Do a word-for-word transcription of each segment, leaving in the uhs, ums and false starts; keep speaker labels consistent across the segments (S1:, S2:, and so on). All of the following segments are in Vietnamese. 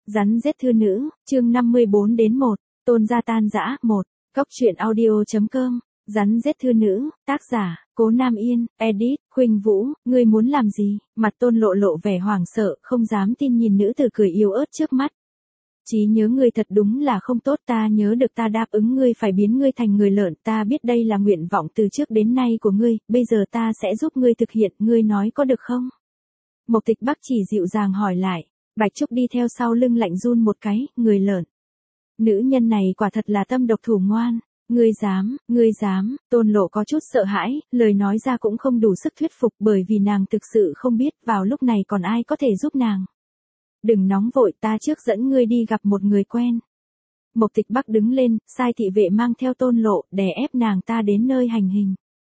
S1: Rắn giết thư nữ, chương năm mươi bốn đến một, Tôn gia tan rã, một, Cóc truyện audio.com, Rắn giết thư nữ, tác giả, Cố Nam Yên, edit, Khuynh Vũ, ngươi muốn làm gì? Mặt Tôn lộ lộ vẻ hoảng sợ, không dám tin nhìn nữ tử cười yếu ớt trước mắt. Chí nhớ ngươi thật đúng là không tốt, ta nhớ được ta đáp ứng ngươi phải biến ngươi thành người lợn, ta biết đây là nguyện vọng từ trước đến nay của ngươi, bây giờ ta sẽ giúp ngươi thực hiện, ngươi nói có được không? Mộc Tịch Bắc chỉ dịu dàng hỏi lại. Bạch Trúc đi theo sau lưng lạnh run một cái, người lợn. Nữ nhân này quả thật là tâm độc thủ ngoan. Ngươi dám, ngươi dám, Tôn lộ có chút sợ hãi, lời nói ra cũng không đủ sức thuyết phục bởi vì nàng thực sự không biết vào lúc này còn ai có thể giúp nàng. Đừng nóng vội, ta trước dẫn ngươi đi gặp một người quen. Mộc Tịch Bắc đứng lên, sai thị vệ mang theo Tôn lộ, đè ép nàng ta đến nơi hành hình.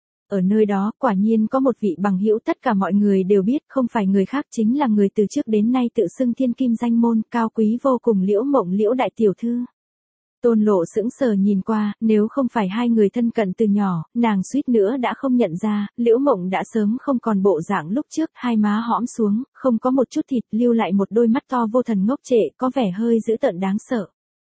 S1: Ở nơi đó, quả nhiên có một vị bằng hữu tất cả mọi người đều biết, không phải người khác chính là người từ trước đến nay tự xưng thiên kim danh môn, cao quý vô cùng Liễu Mộng Liễu đại tiểu thư. Tôn lộ sững sờ nhìn qua, nếu không phải hai người thân cận từ nhỏ, nàng suýt nữa đã không nhận ra, Liễu Mộng đã sớm không còn bộ dạng lúc trước, hai má hõm xuống, không có một chút thịt, lưu lại một đôi mắt to vô thần ngốc trệ, có vẻ hơi dữ tợn đáng sợ.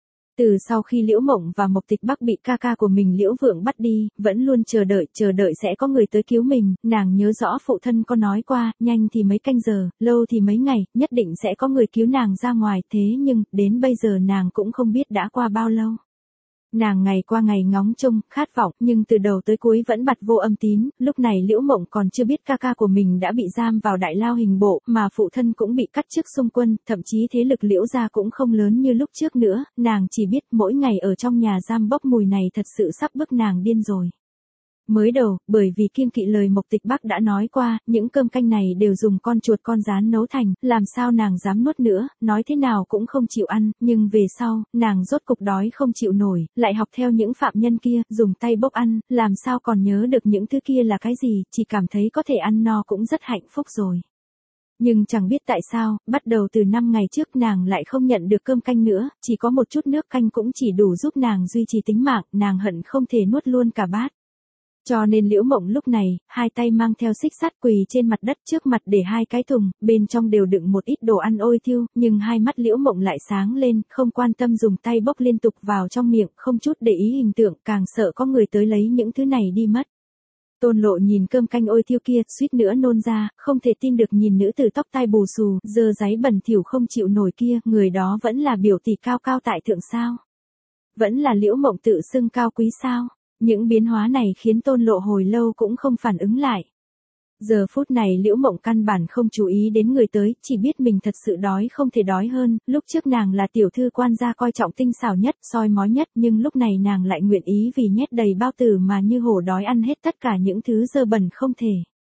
S1: Từ sau khi Liễu Mộng và Mộc Tịch Bắc bị ca ca của mình Liễu Vượng bắt đi, vẫn luôn chờ đợi, chờ đợi sẽ có người tới cứu mình, nàng nhớ rõ phụ thân có nói qua, nhanh thì mấy canh giờ, lâu thì mấy ngày, nhất định sẽ có người cứu nàng ra ngoài, thế nhưng, đến bây giờ nàng cũng không biết đã qua bao lâu. Nàng ngày qua ngày ngóng trông, khát vọng, nhưng từ đầu tới cuối vẫn bặt vô âm tín, lúc này Liễu Mộng còn chưa biết ca ca của mình đã bị giam vào đại lao hình bộ, mà phụ thân cũng bị cắt chức xung quân, thậm chí thế lực Liễu gia cũng không lớn như lúc trước nữa, nàng chỉ biết mỗi ngày ở trong nhà giam bốc mùi này thật sự sắp bức nàng điên rồi. Mới đầu, bởi vì kiêng kỵ lời Mộc Tịch Bắc đã nói qua, những cơm canh này đều dùng con chuột con rán nấu thành, làm sao nàng dám nuốt nữa, nói thế nào cũng không chịu ăn, nhưng về sau, nàng rốt cục đói không chịu nổi, lại học theo những phạm nhân kia, dùng tay bốc ăn, làm sao còn nhớ được những thứ kia là cái gì, chỉ cảm thấy có thể ăn no cũng rất hạnh phúc rồi. Nhưng chẳng biết tại sao, bắt đầu từ năm ngày trước nàng lại không nhận được cơm canh nữa, chỉ có một chút nước canh cũng chỉ đủ giúp nàng duy trì tính mạng, nàng hận không thể nuốt luôn cả bát. Cho nên Liễu Mộng lúc này, hai tay mang theo xích sắt quỳ trên mặt đất trước mặt để hai cái thùng, bên trong đều đựng một ít đồ ăn ôi thiêu, nhưng hai mắt Liễu Mộng lại sáng lên, không quan tâm dùng tay bốc liên tục vào trong miệng, không chút để ý hình tượng, càng sợ có người tới lấy những thứ này đi mất. Tôn lộ nhìn cơm canh ôi thiêu kia, suýt nữa nôn ra, không thể tin được nhìn nữ tử tóc tai bù xù, dơ dáy bẩn thỉu không chịu nổi kia, người đó vẫn là biểu tỷ cao cao tại thượng sao? Vẫn là Liễu Mộng tự xưng cao quý sao? Những biến hóa này khiến Tôn lộ hồi lâu cũng không phản ứng lại. Giờ phút này Liễu Mộng căn bản không chú ý đến người tới, chỉ biết mình thật sự đói không thể đói hơn, lúc trước nàng là tiểu thư quan gia coi trọng tinh xảo nhất, soi mói nhất, nhưng lúc này nàng lại nguyện ý vì nhét đầy bao tử mà như hổ đói ăn hết tất cả những thứ dơ bẩn không thể.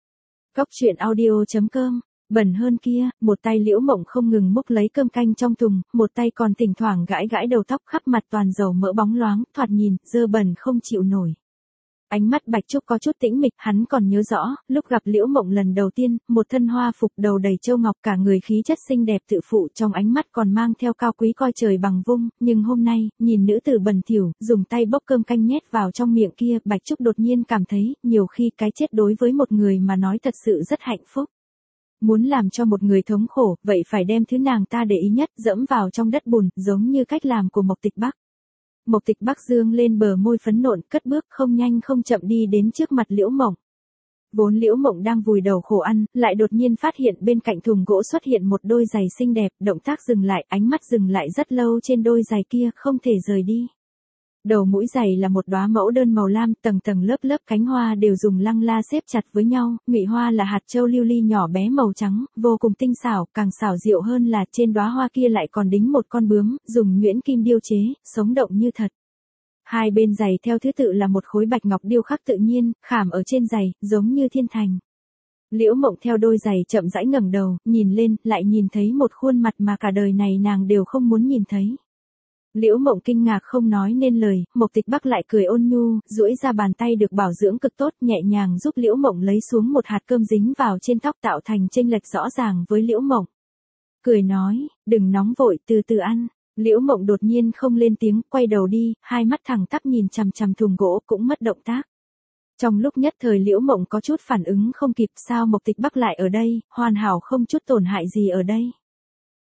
S1: Cóc truyện audio.com, bẩn hơn kia, một tay Liễu Mộng không ngừng múc lấy cơm canh trong thùng, một tay còn thỉnh thoảng gãi gãi đầu tóc khắp mặt toàn dầu mỡ bóng loáng, thoạt nhìn, dơ bẩn không chịu nổi. Ánh mắt Bạch Trúc có chút tĩnh mịch, hắn còn nhớ rõ, lúc gặp Liễu Mộng lần đầu tiên, một thân hoa phục đầu đầy châu ngọc cả người khí chất xinh đẹp tự phụ trong ánh mắt còn mang theo cao quý coi trời bằng vung, nhưng hôm nay, nhìn nữ tử bẩn thỉu, dùng tay bốc cơm canh nhét vào trong miệng kia, Bạch Trúc đột nhiên cảm thấy, nhiều khi cái chết đối với một người mà nói thật sự rất hạnh phúc. Muốn làm cho một người thống khổ, vậy phải đem thứ nàng ta để ý nhất, dẫm vào trong đất bùn, giống như cách làm của Mộc Tịch Bắc. Mộc Tịch Bắc dương lên bờ môi phấn nộn, cất bước không nhanh không chậm đi đến trước mặt Liễu Mộng. Vốn Liễu Mộng đang vùi đầu khổ ăn, lại đột nhiên phát hiện bên cạnh thùng gỗ xuất hiện một đôi giày xinh đẹp, động tác dừng lại, ánh mắt dừng lại rất lâu trên đôi giày kia, không thể rời đi. Đầu mũi giày là một đóa mẫu đơn màu lam, tầng tầng lớp lớp cánh hoa đều dùng lăng la xếp chặt với nhau, nhụy hoa là hạt châu lưu ly nhỏ bé màu trắng, vô cùng tinh xảo, càng xảo diệu hơn là trên đóa hoa kia lại còn đính một con bướm, dùng nhuyễn kim điêu chế, sống động như thật. Hai bên giày theo thứ tự là một khối bạch ngọc điêu khắc tự nhiên, khảm ở trên giày, giống như thiên thành. Liễu Mộng theo đôi giày chậm rãi ngẩng đầu, nhìn lên, lại nhìn thấy một khuôn mặt mà cả đời này nàng đều không muốn nhìn thấy. Liễu Mộng kinh ngạc không nói nên lời, Mộc Tịch Bắc lại cười ôn nhu, duỗi ra bàn tay được bảo dưỡng cực tốt, nhẹ nhàng giúp Liễu Mộng lấy xuống một hạt cơm dính vào trên tóc tạo thành chênh lệch rõ ràng với Liễu Mộng. Cười nói, đừng nóng vội, từ từ ăn. Liễu Mộng đột nhiên không lên tiếng, quay đầu đi, hai mắt thẳng tắp nhìn chằm chằm thùng gỗ, cũng mất động tác. Trong lúc nhất thời Liễu Mộng có chút phản ứng không kịp, sao Mộc Tịch Bắc lại ở đây, hoàn hảo không chút tổn hại gì ở đây.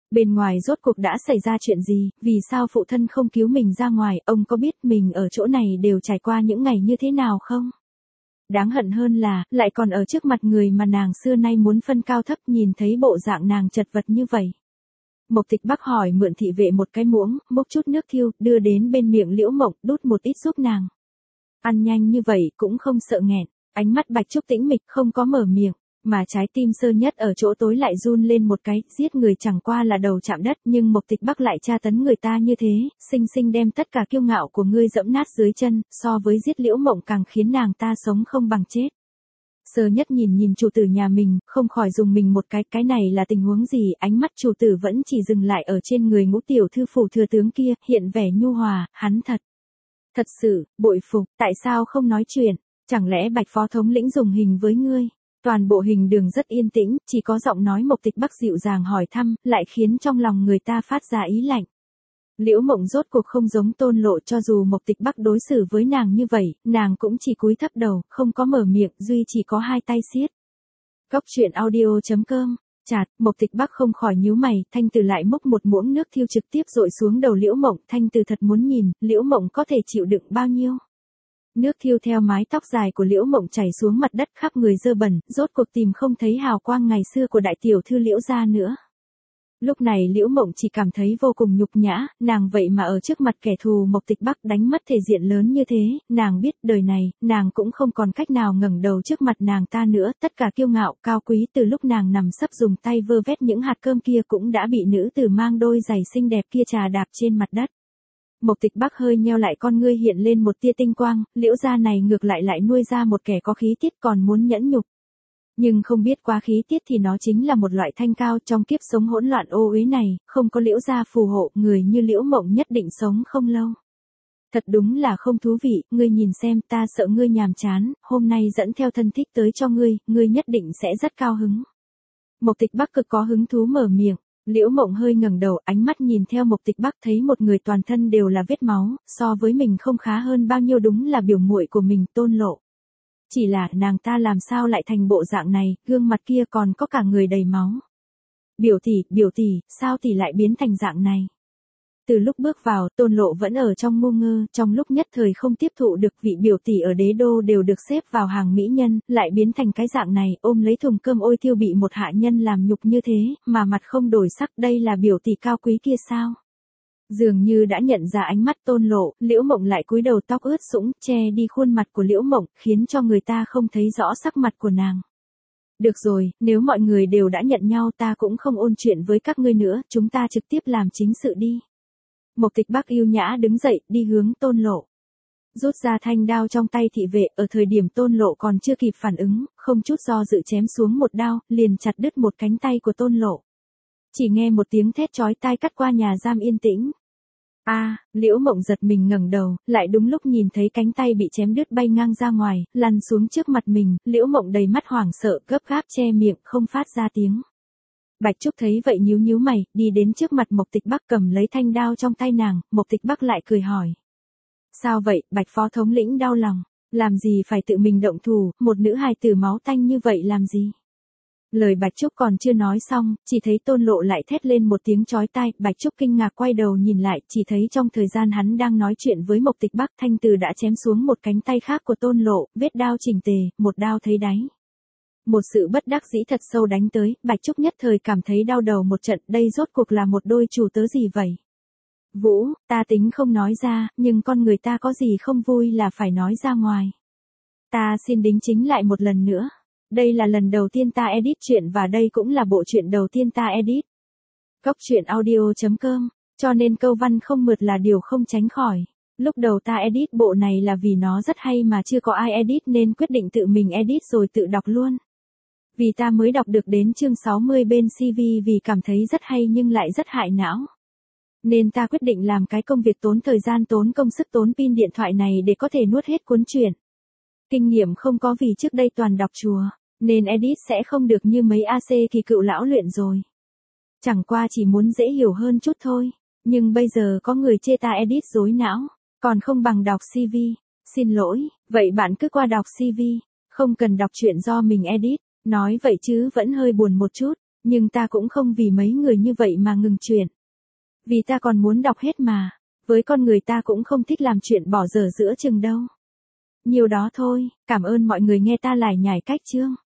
S1: Bên ngoài rốt cuộc đã xảy ra chuyện gì, vì sao phụ thân không cứu mình ra ngoài, ông có biết mình ở chỗ này đều trải qua những ngày như thế nào không? Đáng hận hơn là, lại còn ở trước mặt người mà nàng xưa nay muốn phân cao thấp, nhìn thấy bộ dạng nàng chật vật như vậy. Mộc Tịch Bắc hỏi mượn thị vệ một cái muỗng, múc chút nước thiêu, đưa đến bên miệng Liễu Mộng, đút một ít giúp nàng. Ăn nhanh như vậy cũng không sợ nghẹn, ánh mắt Bạch Trúc tĩnh mịch không có mở miệng, mà trái tim Sơ Nhất ở chỗ tối lại run lên một cái, giết người chẳng qua là đầu chạm đất, nhưng Mộc Tịch Bắc lại tra tấn người ta như thế, sinh sinh đem tất cả kiêu ngạo của ngươi dẫm nát dưới chân, so với giết Liễu Mộng càng khiến nàng ta sống không bằng chết. Sơ Nhất nhìn nhìn chủ tử nhà mình, không khỏi dùng mình một cái, cái này là tình huống gì, ánh mắt chủ tử vẫn chỉ dừng lại ở trên người Ngũ tiểu thư phủ thừa tướng kia, hiện vẻ nhu hòa, hắn thật. Thật sự, bội phục, tại sao không nói chuyện, chẳng lẽ Bạch phó thống lĩnh dùng hình với ngươi? Toàn bộ hình đường rất yên tĩnh, chỉ có giọng nói Mộc Tịch Bắc dịu dàng hỏi thăm, lại khiến trong lòng người ta phát ra ý lạnh. Liễu Mộng rốt cuộc không giống Tôn Lộ, cho dù Mộc Tịch Bắc đối xử với nàng như vậy, nàng cũng chỉ cúi thấp đầu, không có mở miệng, duy chỉ có hai tay siết. Cốc truyện audio chấm com, chạt, Mộc Tịch Bắc không khỏi nhíu mày, Thanh Từ lại múc một muỗng nước thiêu trực tiếp dội xuống đầu Liễu Mộng, Thanh Từ thật muốn nhìn, Liễu Mộng có thể chịu đựng bao nhiêu. Nước thiêu theo mái tóc dài của Liễu Mộng chảy xuống mặt đất, khắp người dơ bẩn, rốt cuộc tìm không thấy hào quang ngày xưa của đại tiểu thư Liễu gia nữa. Lúc này Liễu Mộng chỉ cảm thấy vô cùng nhục nhã, nàng vậy mà ở trước mặt kẻ thù Mộc Tịch Bắc đánh mất thể diện lớn như thế, nàng biết đời này, nàng cũng không còn cách nào ngẩng đầu trước mặt nàng ta nữa, tất cả kiêu ngạo, cao quý từ lúc nàng nằm sấp dùng tay vơ vét những hạt cơm kia cũng đã bị nữ tử mang đôi giày xinh đẹp kia trà đạp trên mặt đất. Mộc Tịch Bắc hơi nheo lại con ngươi, hiện lên một tia tinh quang, Liễu gia này ngược lại lại nuôi ra một kẻ có khí tiết còn muốn nhẫn nhục. Nhưng không biết quá khí tiết thì nó chính là một loại thanh cao, trong kiếp sống hỗn loạn ô uế này, không có Liễu gia phù hộ, người như Liễu Mộng nhất định sống không lâu. Thật đúng là không thú vị, ngươi nhìn xem, ta sợ ngươi nhàm chán, hôm nay dẫn theo thân thích tới cho ngươi, ngươi nhất định sẽ rất cao hứng. Mộc Tịch Bắc cực có hứng thú mở miệng. Liễu Mộng hơi ngẩng đầu, ánh mắt nhìn theo Mộc Tịch Bắc, thấy một người toàn thân đều là vết máu, so với mình không khá hơn bao nhiêu, đúng là biểu muội của mình, Tôn Lộ. Chỉ là nàng ta làm sao lại thành bộ dạng này, gương mặt kia còn có cả người đầy máu. Biểu tỷ, biểu tỷ, sao tỷ lại biến thành dạng này? Từ lúc bước vào, Tôn Lộ vẫn ở trong ngu ngơ, trong lúc nhất thời không tiếp thụ được vị biểu tỷ ở đế đô đều được xếp vào hàng mỹ nhân, lại biến thành cái dạng này, ôm lấy thùng cơm ôi thiêu bị một hạ nhân làm nhục như thế, mà mặt không đổi sắc, đây là biểu tỷ cao quý kia sao? Dường như đã nhận ra ánh mắt Tôn Lộ, Liễu Mộng lại cúi đầu, tóc ướt sũng, che đi khuôn mặt của Liễu Mộng, khiến cho người ta không thấy rõ sắc mặt của nàng. Được rồi, nếu mọi người đều đã nhận nhau, ta cũng không ôn chuyện với các ngươi nữa, chúng ta trực tiếp làm chính sự đi. Mộc Tịch Bắc yêu nhã đứng dậy, đi hướng Tôn Lộ. Rút ra thanh đao trong tay thị vệ, ở thời điểm Tôn Lộ còn chưa kịp phản ứng, không chút do dự chém xuống một đao, liền chặt đứt một cánh tay của Tôn Lộ. Chỉ nghe một tiếng thét chói tai cắt qua nhà giam yên tĩnh. A, à, Liễu Mộng giật mình ngẩng đầu, lại đúng lúc nhìn thấy cánh tay bị chém đứt bay ngang ra ngoài, lăn xuống trước mặt mình, Liễu Mộng đầy mắt hoảng sợ, gấp gáp che miệng, không phát ra tiếng. Bạch Trúc thấy vậy nhíu nhíu mày, đi đến trước mặt Mộc Tịch Bắc cầm lấy thanh đao trong tay nàng, Mộc Tịch Bắc lại cười hỏi. Sao vậy, Bạch phó thống lĩnh đau lòng, làm gì phải tự mình động thủ, một nữ hài tử máu tanh như vậy làm gì? Lời Bạch Trúc còn chưa nói xong, chỉ thấy Tôn Lộ lại thét lên một tiếng chói tai, Bạch Trúc kinh ngạc quay đầu nhìn lại, chỉ thấy trong thời gian hắn đang nói chuyện với Mộc Tịch Bắc, Thanh Từ đã chém xuống một cánh tay khác của Tôn Lộ, vết đao chỉnh tề, một đao thấy đáy. Một sự bất đắc dĩ thật sâu đánh tới, Bạch Trúc nhất thời cảm thấy đau đầu một trận, đây rốt cuộc là một đôi chủ tớ gì vậy? Vũ, ta tính không nói ra, nhưng con người ta có gì không vui là phải nói ra ngoài. Ta xin đính chính lại một lần nữa. Đây là lần đầu tiên ta edit chuyện và đây cũng là bộ truyện đầu tiên ta edit. Cốc truyện audio chấm com, cho nên câu văn không mượt là điều không tránh khỏi. Lúc đầu ta edit bộ này là vì nó rất hay mà chưa có ai edit nên quyết định tự mình edit rồi tự đọc luôn. Vì ta mới đọc được đến chương sáu mươi bên xê vê vì cảm thấy rất hay nhưng lại rất hại não. Nên ta quyết định làm cái công việc tốn thời gian tốn công sức tốn pin điện thoại này để có thể nuốt hết cuốn truyện. Kinh nghiệm không có vì trước đây toàn đọc chùa, nên edit sẽ không được như mấy a xê kỳ cựu lão luyện rồi. Chẳng qua chỉ muốn dễ hiểu hơn chút thôi, nhưng bây giờ có người chê ta edit rối não, còn không bằng đọc xê vê. Xin lỗi, vậy bạn cứ qua đọc xê vê, không cần đọc truyện do mình edit, nói vậy chứ vẫn hơi buồn một chút. Nhưng ta cũng không vì mấy người như vậy mà ngừng chuyện. Vì ta còn muốn đọc hết mà. Với con người ta cũng không thích làm chuyện bỏ dở giữa chừng đâu. Nhiều đó thôi, cảm ơn mọi người nghe ta lải nhải cách chương.